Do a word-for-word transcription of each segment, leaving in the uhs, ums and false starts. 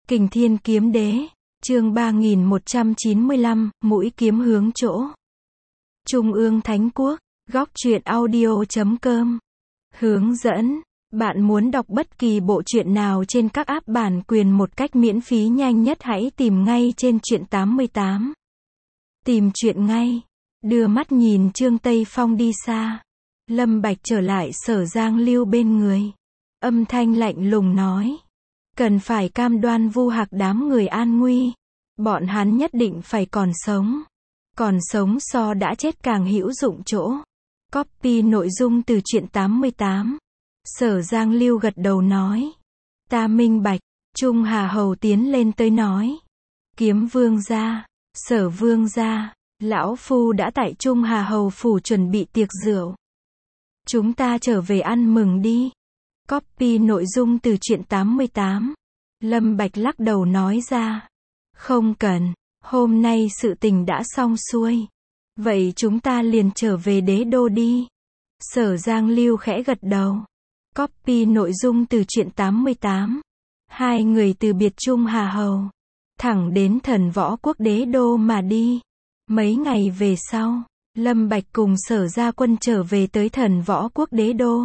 Kình Thiên Kiếm Đế, chương ba nghìn một trăm chín mươi lăm, mũi kiếm hướng chỗ. Trung ương Thánh Quốc, góc truyện audio chấm com. Hướng dẫn, bạn muốn đọc bất kỳ bộ truyện nào trên các app bản quyền một cách miễn phí nhanh nhất hãy tìm ngay trên truyện tám mươi tám. Tìm truyện ngay. Đưa mắt nhìn Trương Tây Phong đi xa. Lâm Bạch trở lại Sở Giang Lưu bên người. Âm thanh lạnh lùng nói. Cần phải cam đoan Vu Hạc đám người an nguy. Bọn hắn nhất định phải còn sống. Còn sống so đã chết càng hữu dụng chỗ. Copy nội dung từ truyện tám mươi tám. Sở Giang Lưu gật đầu nói. Ta minh bạch. Trung Hà Hầu tiến lên tới nói. Kiếm Vương gia, Sở Vương gia, lão phu đã tại Trung Hà Hầu phủ chuẩn bị tiệc rượu. Chúng ta trở về ăn mừng đi. Copy nội dung từ truyện tám mươi tám. Lâm Bạch lắc đầu nói ra. Không cần, hôm nay sự tình đã xong xuôi. Vậy chúng ta liền trở về đế đô đi. Sở Giang Lưu khẽ gật đầu. Copy nội dung từ truyện tám mươi tám. Hai người từ biệt Trung Hà Hầu. Thẳng đến Thần Võ Quốc đế đô mà đi. Mấy ngày về sau, Lâm Bạch cùng Sở Gia Quân trở về tới Thần Võ Quốc đế đô.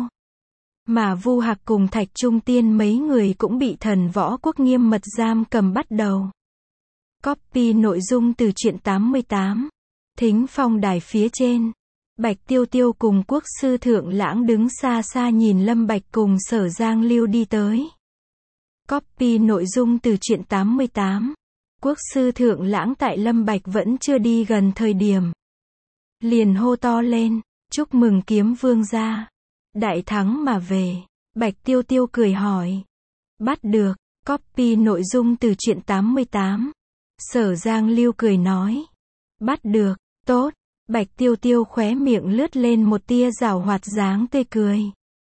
Mà Vu Hạc cùng Thạch Trung Tiên mấy người cũng bị Thần Võ Quốc nghiêm mật giam cầm bắt đầu. Copy nội dung từ truyện tám mươi tám. Thính phong đài phía trên. Bạch Tiêu Tiêu cùng Quốc sư Thượng Lãng đứng xa xa nhìn Lâm Bạch cùng Sở Giang Lưu đi tới. Copy nội dung từ truyện tám mươi tám. Quốc sư Thượng Lãng tại Lâm Bạch vẫn chưa đi gần thời điểm. Liền hô to lên, chúc mừng Kiếm Vương gia. Đại thắng mà về. Bạch Tiêu Tiêu cười hỏi. Bắt được. Copy nội dung từ truyện tám mươi tám. Sở Giang Lưu cười nói. Bắt được. Tốt. Bạch Tiêu Tiêu khóe miệng lướt lên một tia giảo hoạt dáng tươi cười.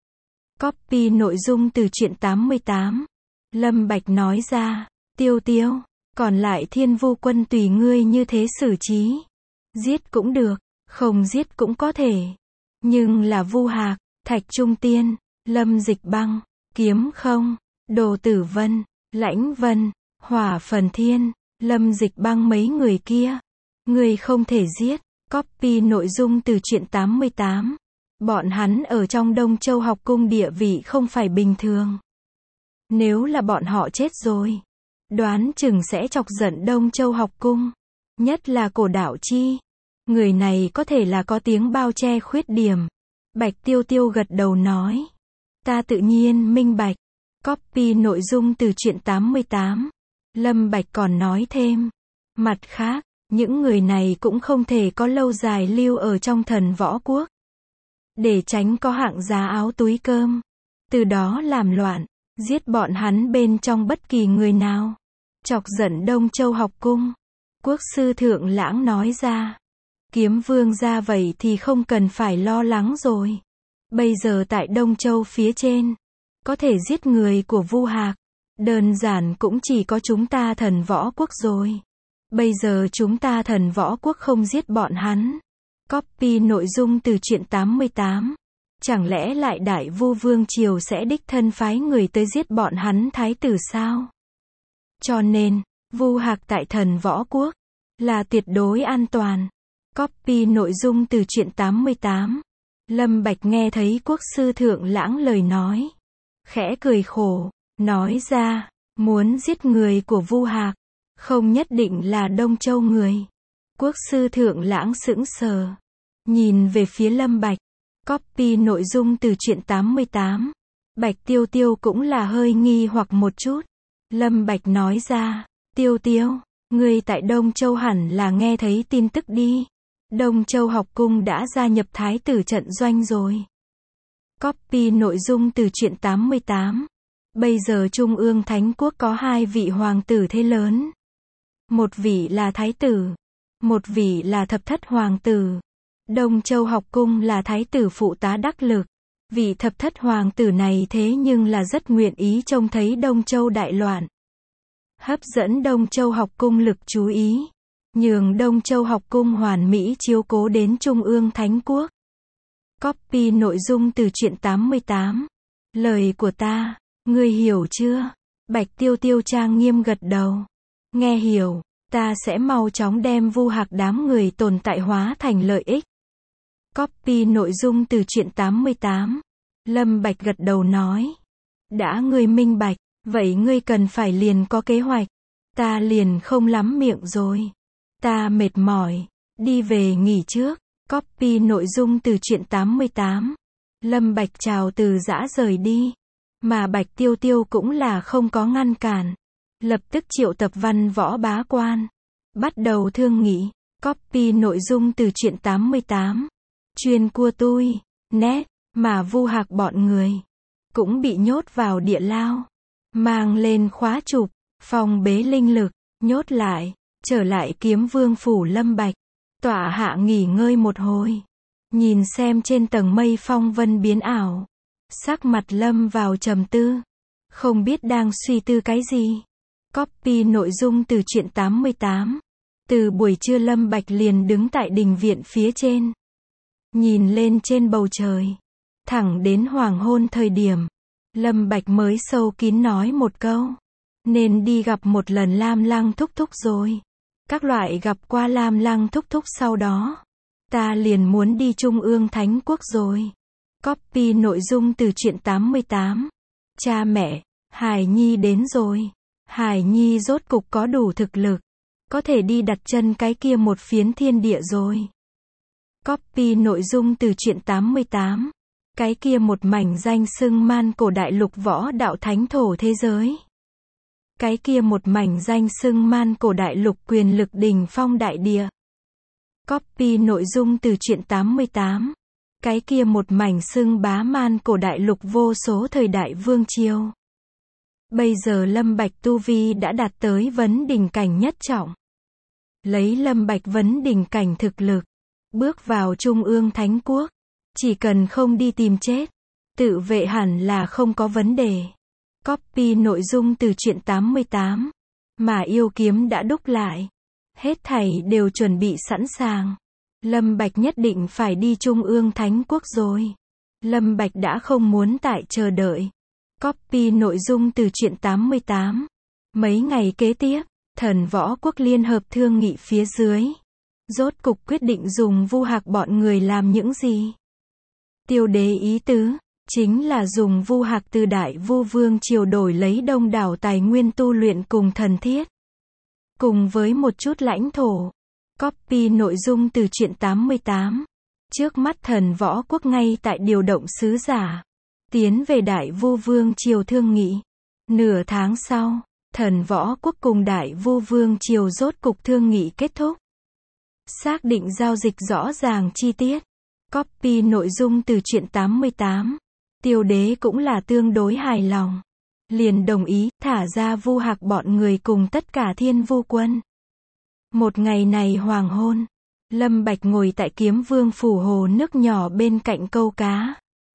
Copy nội dung từ truyện tám mươi tám. Lâm Bạch nói ra. Tiêu Tiêu, còn lại Thiên Vu quân tùy ngươi như thế xử trí. Giết cũng được, không giết cũng có thể. Nhưng là Vu Hạc, Thạch Trung Tiên, Lâm Dịch Băng, Kiếm Không, Đồ Tử Vân, Lãnh Vân, Hỏa Phần Thiên, Lâm Dịch Băng mấy người kia. Người không thể giết. Copy nội dung từ truyện tám mươi tám. Bọn hắn ở trong Đông Châu học cung địa vị không phải bình thường. Nếu là bọn họ chết rồi, đoán chừng sẽ chọc giận Đông Châu học cung. Nhất là Cổ Đạo Chi. Người này có thể là có tiếng bao che khuyết điểm. Bạch Tiêu Tiêu gật đầu nói. Ta tự nhiên minh bạch. Copy nội dung từ truyện tám mươi tám. Lâm Bạch còn nói thêm. Mặt khác, những người này cũng không thể có lâu dài lưu ở trong Thần Võ Quốc. Để tránh có hạng giá áo túi cơm. Từ đó làm loạn, giết bọn hắn bên trong bất kỳ người nào. Chọc giận Đông Châu học cung. Quốc sư Thượng Lãng nói ra. Kiếm Vương gia vậy thì không cần phải lo lắng rồi. Bây giờ tại Đông Châu phía trên, có thể giết người của Vu Hạc. Đơn giản cũng chỉ có chúng ta Thần Võ Quốc rồi. Bây giờ chúng ta Thần Võ Quốc không giết bọn hắn. Copy nội dung từ truyện tám mươi tám. Chẳng lẽ lại Đại Vu Vương Triều sẽ đích thân phái người tới giết bọn hắn thái tử sao? Cho nên, Vu Hạc tại Thần Võ Quốc là tuyệt đối an toàn. Copy nội dung từ truyện tám mươi tám. Lâm Bạch nghe thấy Quốc sư Thượng Lãng lời nói. Khẽ cười khổ, nói ra, muốn giết người của Vu Hạc. Không nhất định là Đông Châu người. Quốc sư Thượng Lãng sững sờ. Nhìn về phía Lâm Bạch. Copy nội dung từ truyện tám mươi tám. Bạch Tiêu Tiêu cũng là hơi nghi hoặc một chút. Lâm Bạch nói ra. Tiêu Tiêu, ngươi tại Đông Châu hẳn là nghe thấy tin tức đi. Đông Châu học cung đã gia nhập thái tử trận doanh rồi. Copy nội dung từ truyện tám mươi tám. Bây giờ Trung ương Thánh Quốc có hai vị hoàng tử thế lớn. Một vị là thái tử. Một vị là thập thất hoàng tử. Đông Châu học cung là thái tử phụ tá đắc lực. Vị thập thất hoàng tử này thế nhưng là rất nguyện ý trông thấy Đông Châu đại loạn. Hấp dẫn Đông Châu học cung lực chú ý. Nhường Đông Châu học cung hoàn mỹ chiếu cố đến Trung ương Thánh Quốc. Copy nội dung từ truyện tám mươi tám. Lời của ta, ngươi hiểu chưa? Bạch Tiêu Tiêu trang nghiêm gật đầu. Nghe hiểu, ta sẽ mau chóng đem Vu Hạc đám người tồn tại hóa thành lợi ích. Copy nội dung từ truyện tám mươi tám. Lâm Bạch gật đầu nói. Đã ngươi minh bạch, vậy ngươi cần phải liền có kế hoạch. Ta liền không lắm miệng rồi. Ta mệt mỏi, đi về nghỉ trước. Copy nội dung từ truyện tám mươi tám. Lâm Bạch chào từ giã rời đi. Mà Bạch Tiêu Tiêu cũng là không có ngăn cản. Lập tức triệu tập văn võ bá quan. Bắt đầu thương nghị. Copy nội dung từ truyện tám mươi tám. Chuyên cua tui, nét, mà Vu Hạc bọn người. Cũng bị nhốt vào địa lao. Mang lên khóa chụp, phong bế linh lực, nhốt lại, trở lại kiếm vương phủ Lâm Bạch. Tọa hạ nghỉ ngơi một hồi. Nhìn xem trên tầng mây phong vân biến ảo. Sắc mặt Lâm vào trầm tư. Không biết đang suy tư cái gì. Copy nội dung từ truyện tám mươi tám. Từ buổi trưa Lâm Bạch liền đứng tại đình viện phía trên. Nhìn lên trên bầu trời. Thẳng đến hoàng hôn thời điểm. Lâm Bạch mới sâu kín nói một câu. Nên đi gặp một lần Lam Lăng thúc thúc rồi. Các loại gặp qua Lam Lăng thúc thúc sau đó. Ta liền muốn đi Trung ương Thánh Quốc rồi. Copy nội dung từ truyện tám mươi tám. Cha mẹ, Hải Nhi đến rồi. Hải Nhi rốt cục có đủ thực lực. Có thể đi đặt chân cái kia một phiến thiên địa rồi. Copy nội dung từ truyện tám mươi tám. Cái kia một mảnh danh xưng man cổ đại lục võ đạo thánh thổ thế giới. Cái kia một mảnh danh xưng man cổ đại lục quyền lực đỉnh phong đại địa. Copy nội dung từ truyện tám mươi tám. Cái kia một mảnh xưng bá man cổ đại lục vô số thời đại vương triều. Bây giờ Lâm Bạch tu vi đã đạt tới vấn đỉnh cảnh nhất trọng. Lấy Lâm Bạch vấn đỉnh cảnh thực lực, bước vào Trung ương Thánh Quốc, chỉ cần không đi tìm chết, tự vệ hẳn là không có vấn đề. Copy nội dung từ truyện tám mươi tám. Mà yêu kiếm đã đúc lại. Hết thảy đều chuẩn bị sẵn sàng. Lâm Bạch nhất định phải đi Trung ương Thánh Quốc rồi. Lâm Bạch đã không muốn tại chờ đợi. Copy nội dung từ truyện tám mươi tám. Mấy ngày kế tiếp, Thần Võ Quốc liên hợp thương nghị phía dưới. Rốt cục quyết định dùng Vu Hạc bọn người làm những gì? Tiêu đế ý tứ, chính là dùng Vu Hạc từ Đại Vu Vương triều đổi lấy đông đảo tài nguyên tu luyện cùng thần thiết. Cùng với một chút lãnh thổ. Copy nội dung từ truyện tám mươi tám. Trước mắt Thần Võ Quốc ngay tại điều động sứ giả. Tiến về Đại Vu Vương triều thương nghị. Nửa tháng sau, Thần Võ Quốc cùng Đại Vu Vương triều rốt cục thương nghị kết thúc. Xác định giao dịch rõ ràng chi tiết. Copy nội dung từ truyện tám mươi tám. Tiêu đế cũng là tương đối hài lòng. Liền đồng ý thả ra Vu Hạc bọn người cùng tất cả Thiên Vu quân. Một ngày này hoàng hôn, Lâm Bạch ngồi tại Kiếm Vương phủ hồ nước nhỏ bên cạnh câu cá.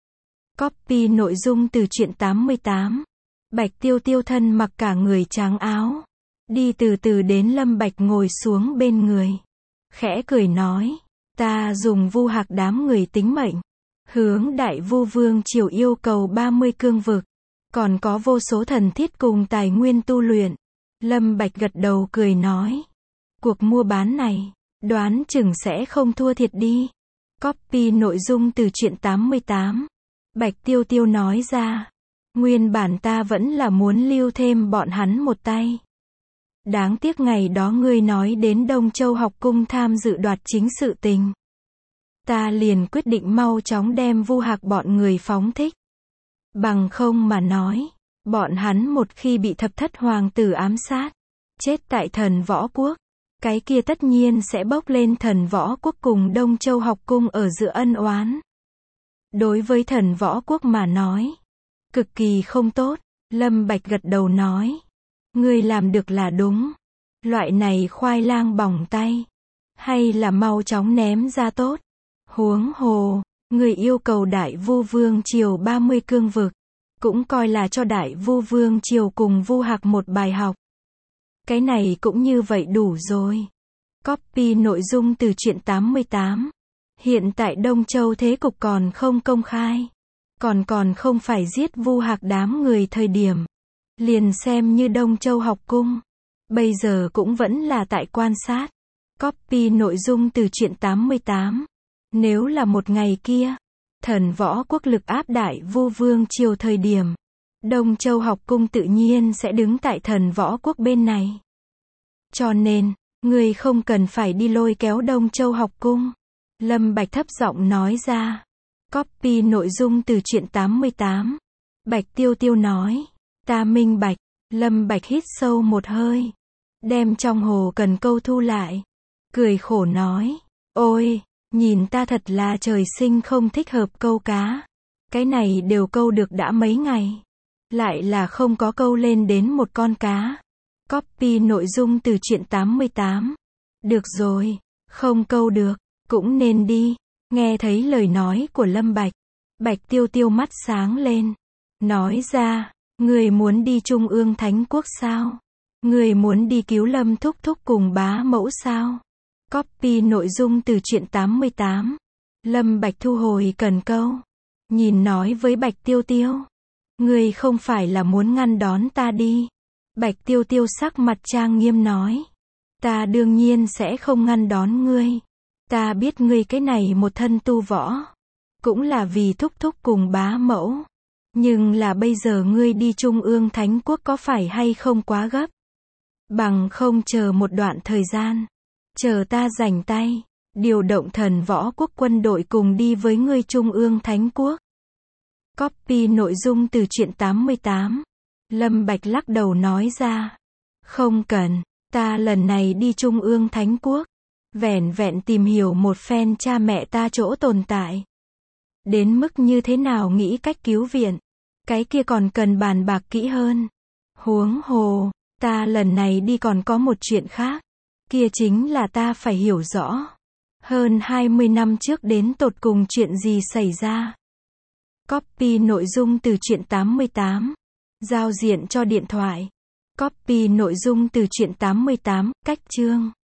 Copy nội dung từ truyện tám mươi tám. Bạch Tiêu Tiêu thân mặc cả người trắng áo. Đi từ từ đến Lâm Bạch ngồi xuống bên người. Khẽ cười nói. Ta dùng Vu Hạc đám người tính mệnh. Hướng Đại Vu Vương triều yêu cầu ba mươi cương vực. Còn có vô số thần thiết cùng tài nguyên tu luyện. Lâm Bạch gật đầu cười nói. Cuộc mua bán này, đoán chừng sẽ không thua thiệt đi. Copy nội dung từ truyện tám mươi tám. Bạch Tiêu Tiêu nói ra. Nguyên bản ta vẫn là muốn lưu thêm bọn hắn một tay. Đáng tiếc ngày đó ngươi nói đến Đông Châu học cung tham dự đoạt chính sự tình. Ta liền quyết định mau chóng đem Vu Hạc bọn người phóng thích. Bằng không mà nói, bọn hắn một khi bị thập thất hoàng tử ám sát, chết tại Thần Võ Quốc, cái kia tất nhiên sẽ bốc lên Thần Võ Quốc cùng Đông Châu học cung ở giữa ân oán. Đối với Thần Võ Quốc mà nói, cực kỳ không tốt. Lâm Bạch gật đầu nói. Ngươi làm được là đúng. Loại này khoai lang bỏng tay. Hay là mau chóng ném ra tốt. Huống hồ, người yêu cầu Đại Vu Vương triều ba mươi cương vực. Cũng coi là cho Đại Vu Vương triều cùng Vu Hạc một bài học. Cái này cũng như vậy đủ rồi. Copy nội dung từ truyện tám mươi tám. Hiện tại Đông Châu thế cục còn không công khai. Còn còn không phải giết Vu Hạc đám người thời điểm. Liền xem như Đông Châu học cung. Bây giờ cũng vẫn là tại quan sát. Copy nội dung từ truyện tám mươi tám. Nếu là một ngày kia, thần võ quốc lực áp đại Vu Vương triều thời điểm, Đông Châu học cung tự nhiên sẽ đứng tại thần võ quốc bên này. Cho nên, người không cần phải đi lôi kéo Đông Châu học cung. Lâm Bạch thấp giọng nói ra. Copy nội dung từ truyện tám mươi tám. Bạch Tiêu Tiêu nói. Ta minh bạch. Lâm Bạch hít sâu một hơi. Đem trong hồ cần câu thu lại. Cười khổ nói. Ôi, nhìn ta thật là trời sinh không thích hợp câu cá. Cái này đều câu được đã mấy ngày. Lại là không có câu lên đến một con cá. Copy nội dung từ truyện tám mươi tám. Được rồi, không câu được, cũng nên đi. Nghe thấy lời nói của Lâm Bạch. Bạch Tiêu Tiêu mắt sáng lên. Nói ra, người muốn đi Trung ương Thánh Quốc sao? Người muốn đi cứu Lâm Thúc Thúc cùng bá mẫu sao? Copy nội dung từ truyện tám mươi tám. Lâm Bạch thu hồi cần câu. Nhìn nói với Bạch Tiêu Tiêu. Người không phải là muốn ngăn đón ta đi. Bạch Tiêu Tiêu sắc mặt trang nghiêm nói. Ta đương nhiên sẽ không ngăn đón ngươi. Ta biết ngươi cái này một thân tu võ. Cũng là vì Thúc Thúc cùng bá mẫu. Nhưng là bây giờ ngươi đi Trung ương Thánh Quốc có phải hay không quá gấp? Bằng không chờ một đoạn thời gian. Chờ ta rảnh tay. Điều động thần võ quốc quân đội cùng đi với ngươi Trung ương Thánh Quốc. Copy nội dung từ truyện tám mươi tám. Lâm Bạch lắc đầu nói ra. Không cần, ta lần này đi Trung ương Thánh Quốc. Vẻn vẹn tìm hiểu một phen cha mẹ ta chỗ tồn tại. Đến mức như thế nào nghĩ cách cứu viện. Cái kia còn cần bàn bạc kỹ hơn. Huống hồ, ta lần này đi còn có một chuyện khác. Kia chính là ta phải hiểu rõ. Hơn hai mươi năm trước đến tột cùng chuyện gì xảy ra. Copy nội dung từ truyện tám mươi tám. Giao diện cho điện thoại. Copy nội dung từ truyện tám mươi tám, cách chương.